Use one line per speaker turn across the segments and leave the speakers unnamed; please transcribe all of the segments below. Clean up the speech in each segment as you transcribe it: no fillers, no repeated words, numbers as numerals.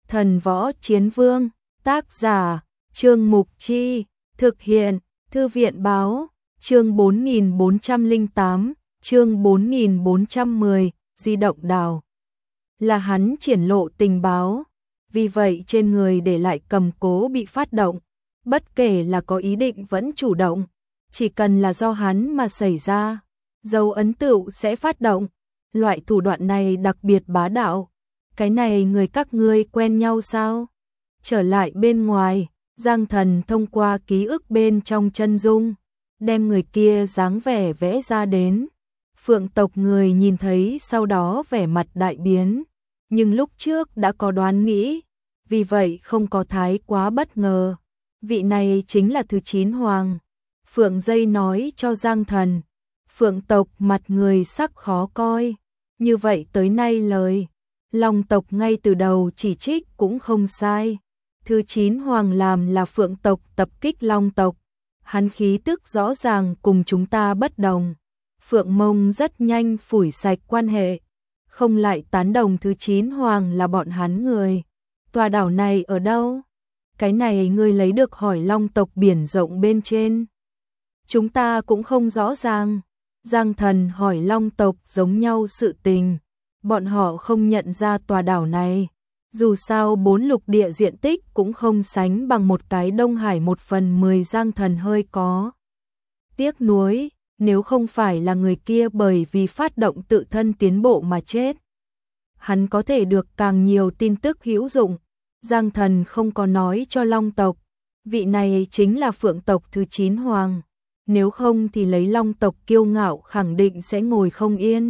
Thần Võ Chiến Vương, tác giả, Trương Mục Chi, thực hiện, Thư viện báo, chương 4408, chương 4410, di động đào. Là hắn triển lộ tình báo, vì vậy trên người để lại cầm cố bị phát động, bất kể là có ý định vẫn chủ động, chỉ cần là do hắn mà xảy ra, dấu ấn tựu sẽ phát động. Loại thủ đoạn này đặc biệt bá đạo. Cái này người các ngươi quen nhau sao? Trở lại bên ngoài, Giang Thần thông qua ký ức bên trong chân dung, đem người kia dáng vẻ vẽ ra đến. Phượng tộc người nhìn thấy sau đó vẻ mặt đại biến, nhưng lúc trước đã có đoán nghĩ, vì vậy không có thái quá bất ngờ. Vị này chính là thứ 9 hoàng. Phượng Dây nói cho Giang Thần. Phượng tộc mặt người sắc khó coi, như vậy tới nay lời Long tộc ngay từ đầu chỉ trích cũng không sai. Thứ 9 hoàng làm là Phượng tộc tập kích Long tộc, hắn khí tức rõ ràng cùng chúng ta bất đồng. Phượng Mông rất nhanh phủi sạch quan hệ, không lại tán đồng thứ 9 hoàng là bọn hắn người. Tòa đảo này ở đâu? Cái này ngươi lấy được hỏi Long tộc biển rộng bên trên. Chúng ta cũng không rõ ràng. Giang Thần hỏi Long tộc giống nhau sự tình, bọn họ không nhận ra tòa đảo này. Dù sao 4 lục địa diện tích cũng không sánh bằng một cái Đông Hải 1/10. Giang Thần hơi có tiếc nuối, nếu không phải là người kia bởi vì phát động tự thân tiến bộ mà chết, hắn có thể được càng nhiều tin tức hữu dụng. Giang Thần không có nói cho Long tộc, vị này chính là Phượng tộc thứ 9 hoàng. Nếu không thì lấy Long tộc kiêu ngạo khẳng định sẽ ngồi không yên.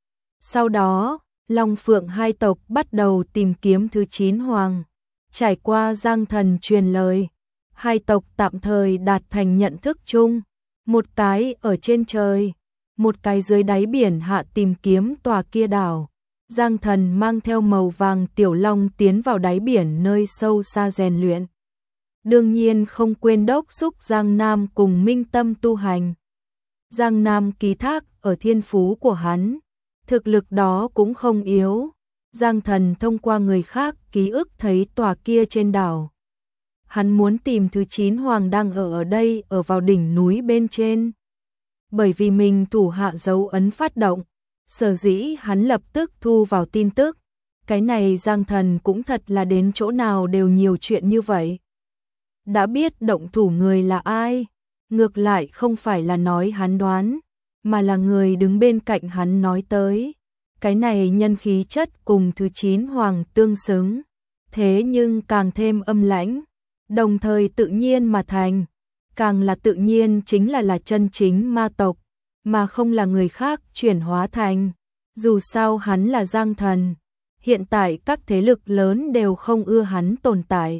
Sau đó, Long Phượng hai tộc bắt đầu tìm kiếm thứ 9 hoàng. Trải qua Giang Thần truyền lời, hai tộc tạm thời đạt thành nhận thức chung. Một cái ở trên trời, một cái dưới đáy biển hạ tìm kiếm tòa kia đảo. Giang Thần mang theo màu vàng tiểu long tiến vào đáy biển nơi sâu xa rèn luyện. Đương nhiên không quên đốc xúc Giang Nam cùng minh tâm tu hành. Giang Nam ký thác ở thiên phú của hắn, thực lực đó cũng không yếu. Giang Thần thông qua người khác ký ức thấy tòa kia trên đảo. Hắn muốn tìm thứ 9 hoàng đang ở đây, ở vào đỉnh núi bên trên. Bởi vì mình thủ hạ dấu ấn phát động, sở dĩ hắn lập tức thu vào tin tức. Cái này Giang Thần cũng thật là đến chỗ nào đều nhiều chuyện như vậy. Đã biết động thủ người là ai, ngược lại không phải là nói hắn đoán, mà là người đứng bên cạnh hắn nói tới. Cái này nhân khí chất cùng thứ 9 hoàng tương xứng, thế nhưng càng thêm âm lãnh, đồng thời tự nhiên mà thành. Càng là tự nhiên chính là chân chính ma tộc, mà không là người khác chuyển hóa thành. Dù sao hắn là Giang Thần, hiện tại các thế lực lớn đều không ưa hắn tồn tại.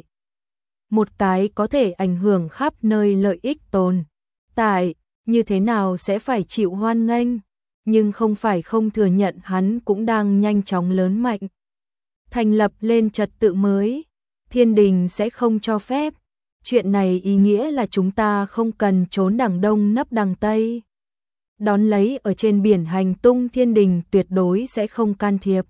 Một cái có thể ảnh hưởng khắp nơi lợi ích tồn tại, như thế nào sẽ phải chịu hoan nghênh, nhưng không phải không thừa nhận hắn cũng đang nhanh chóng lớn mạnh. Thành lập lên trật tự mới, thiên đình sẽ không cho phép. Chuyện này ý nghĩa là chúng ta không cần trốn đằng đông nấp đằng tây. Đón lấy ở trên biển hành tung thiên đình tuyệt đối sẽ không can thiệp.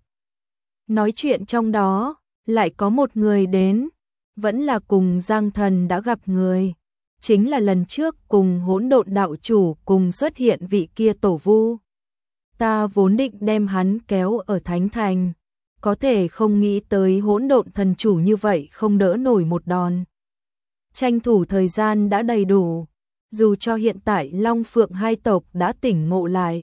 Nói chuyện trong đó, lại có một người đến. Vẫn là cùng Giang Thần đã gặp người, chính là lần trước cùng Hỗn Độn đạo chủ cùng xuất hiện vị kia tổ vu. Ta vốn định đem hắn kéo ở Thánh Thành, có thể không nghĩ tới Hỗn Độn thần chủ như vậy không đỡ nổi một đòn. Tranh thủ thời gian đã đầy đủ, dù cho hiện tại Long Phượng hai tộc đã tỉnh ngộ lại,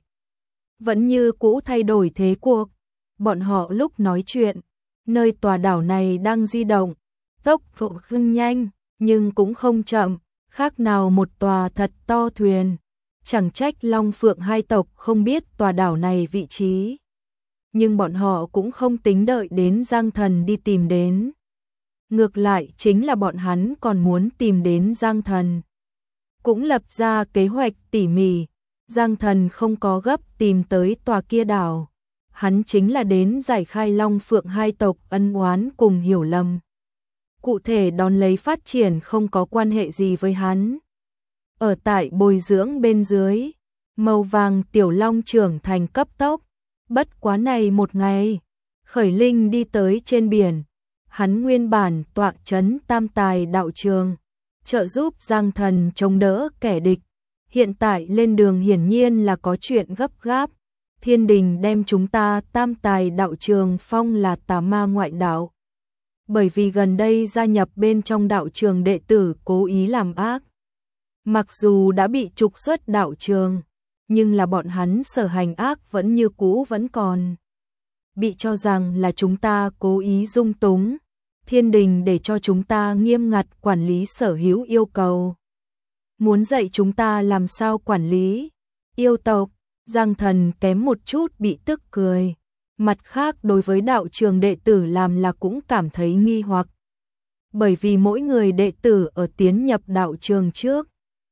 vẫn như cũ thay đổi thế cuộc. Bọn họ lúc nói chuyện, nơi tòa đảo này đang di động, tốc độ không nhanh, nhưng cũng không chậm, khác nào một tòa thật to thuyền. Chẳng trách Long Phượng hai tộc không biết tòa đảo này vị trí. Nhưng bọn họ cũng không tính đợi đến Giang Thần đi tìm đến. Ngược lại chính là bọn hắn còn muốn tìm đến Giang Thần. Cũng lập ra kế hoạch tỉ mỉ. Giang Thần không có gấp tìm tới tòa kia đảo. Hắn chính là đến giải khai Long Phượng hai tộc ân oán cùng hiểu lầm. Cụ thể đón lấy phát triển không có quan hệ gì với hắn. Ở tại bồi dưỡng bên dưới, màu vàng tiểu long trưởng thành cấp tốc. Bất quá này một ngày, Khởi Linh đi tới trên biển. Hắn nguyên bản tọa trấn Tam Tài đạo trường, trợ giúp Giang Thần chống đỡ kẻ địch. Hiện tại lên đường hiển nhiên là có chuyện gấp gáp. Thiên đình đem chúng ta Tam Tài đạo trường phong là tà ma ngoại đạo. Bởi vì gần đây gia nhập bên trong đạo trường đệ tử cố ý làm ác. Mặc dù đã bị trục xuất đạo trường, nhưng là bọn hắn sở hành ác vẫn như cũ vẫn còn. Bị cho rằng là chúng ta cố ý dung túng. Thiên đình để cho chúng ta nghiêm ngặt quản lý sở hữu yêu cầu. Muốn dạy chúng ta làm sao quản lý yêu tộc. Giang Thần kém một chút bị tức cười. Mặt khác đối với đạo trường đệ tử làm là cũng cảm thấy nghi hoặc. Bởi vì mỗi người đệ tử ở tiến nhập đạo trường trước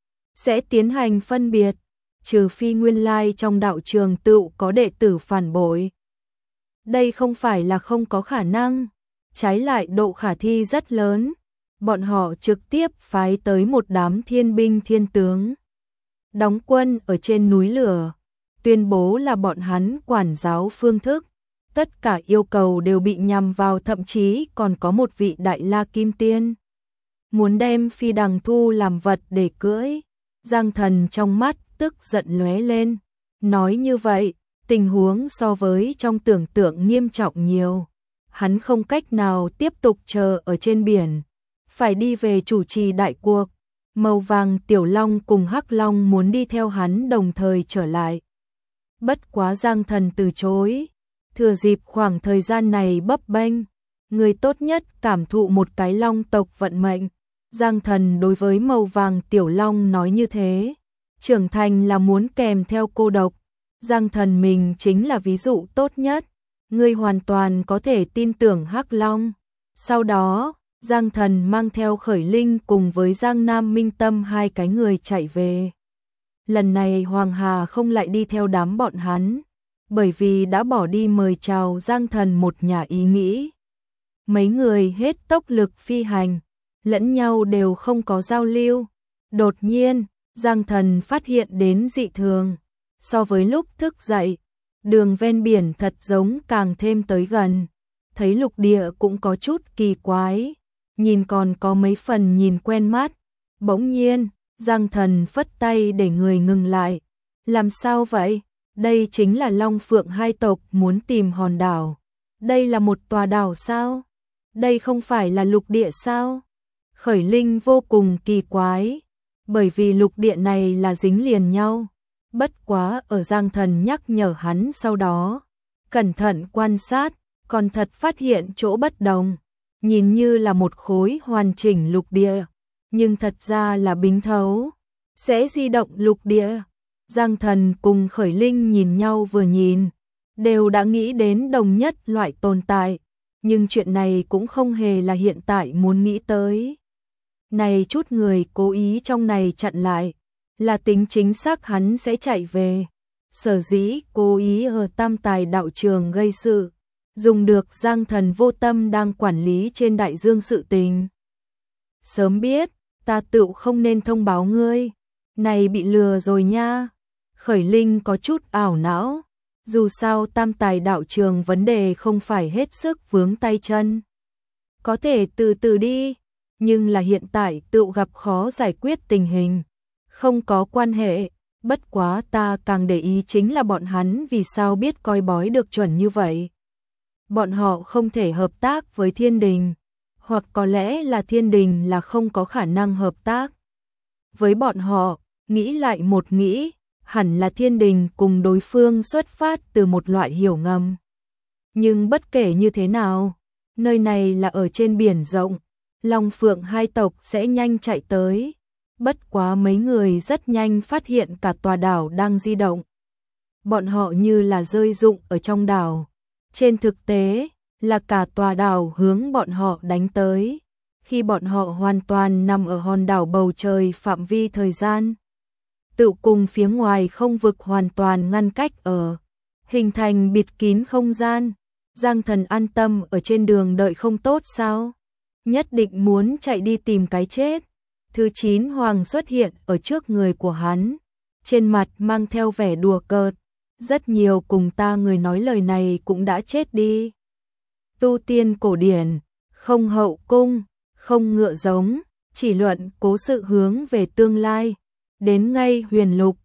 sẽ tiến hành phân biệt, trừ phi nguyên lai trong đạo trường tự có đệ tử phản bội. Đây không phải là không có khả năng, trái lại độ khả thi rất lớn. Bọn họ trực tiếp phái tới một đám thiên binh thiên tướng, đóng quân ở trên núi lửa, tuyên bố là bọn hắn quản giáo phương thức. Tất cả yêu cầu đều bị nhằm vào, thậm chí còn có một vị đại la kim tiên muốn đem Phi Đằng Thu làm vật để cưỡi. Giang Thần trong mắt tức giận lóe lên, nói như vậy, tình huống so với trong tưởng tượng nghiêm trọng nhiều. Hắn không cách nào tiếp tục chờ ở trên biển, phải đi về chủ trì đại cuộc. Màu vàng Tiểu Long cùng Hắc Long muốn đi theo hắn đồng thời trở lại. Bất quá Giang Thần từ chối. Thừa dịp khoảng thời gian này bấp bênh, người tốt nhất cảm thụ một cái long tộc vận mệnh. Giang Thần đối với màu vàng Tiểu Long nói như thế. Trưởng thành là muốn kèm theo cô độc. Giang Thần mình chính là ví dụ tốt nhất. Ngươi hoàn toàn có thể tin tưởng Hắc Long. Sau đó, Giang Thần mang theo Khởi Linh cùng với Giang Nam Minh Tâm hai cái người chạy về. Lần này Hoàng Hà không lại đi theo đám bọn hắn, bởi vì đã bỏ đi mời chào Giang Thần một nhà ý nghĩ. Mấy người hết tốc lực phi hành, lẫn nhau đều không có giao lưu. Đột nhiên, Giang Thần phát hiện đến dị thường. So với lúc thức dậy, đường ven biển thật giống càng thêm tới gần. Thấy lục địa cũng có chút kỳ quái, nhìn còn có mấy phần nhìn quen mắt. Bỗng nhiên, Giang Thần phất tay để người ngừng lại. Làm sao vậy? Đây chính là Long Phượng hai tộc muốn tìm hòn đảo. Đây là một tòa đảo sao? Đây không phải là lục địa sao? Khởi Linh vô cùng kỳ quái, bởi vì lục địa này là dính liền nhau. Bất quá ở Giang Thần nhắc nhở hắn sau đó, cẩn thận quan sát, còn thật phát hiện chỗ bất đồng. Nhìn như là một khối hoàn chỉnh lục địa, nhưng thật ra là bính thấu, sẽ di động lục địa. Giang Thần cùng Khởi Linh nhìn nhau vừa nhìn, đều đã nghĩ đến đồng nhất loại tồn tại, nhưng chuyện này cũng không hề là hiện tại muốn nghĩ tới. Này chút người cố ý trong này chặn lại, là tính chính xác hắn sẽ chạy về. Sở dĩ cố ý ở Tam Tài đạo trường gây sự, dùng được Giang Thần vô tâm đang quản lý trên đại dương sự tình. Sớm biết, ta tựu không nên thông báo ngươi, này bị lừa rồi nha. Khởi Linh có chút ảo não, dù sao Tam Tài đạo trường vấn đề không phải hết sức vướng tay chân. Có thể từ từ đi, nhưng là hiện tại tựu gặp khó giải quyết tình hình. Không có quan hệ, bất quá ta càng để ý chính là bọn hắn vì sao biết coi bói được chuẩn như vậy. Bọn họ không thể hợp tác với thiên đình, hoặc có lẽ là thiên đình là không có khả năng hợp tác với bọn họ. Nghĩ lại một nghĩ, hẳn là thiên đình cùng đối phương xuất phát từ một loại hiểu ngầm. Nhưng bất kể như thế nào, nơi này là ở trên biển rộng, Long Phượng hai tộc sẽ nhanh chạy tới. Bất quá mấy người rất nhanh phát hiện cả tòa đảo đang di động. Bọn họ như là rơi rụng ở trong đảo. Trên thực tế, là cả tòa đảo hướng bọn họ đánh tới. Khi bọn họ hoàn toàn nằm ở hòn đảo bầu trời phạm vi thời gian, tự cùng phía ngoài không vực hoàn toàn ngăn cách ở, hình thành bịt kín không gian. Giang Thần an tâm ở trên đường đợi không tốt sao? Nhất định muốn chạy đi tìm cái chết. Thứ 9 Hoàng xuất hiện ở trước người của hắn, trên mặt mang theo vẻ đùa cợt. Rất nhiều cùng ta người nói lời này cũng đã chết đi. Tu tiên cổ điển, không hậu cung, không ngựa giống, chỉ luận cố sự hướng về tương lai. Đến ngay Huyền Lục,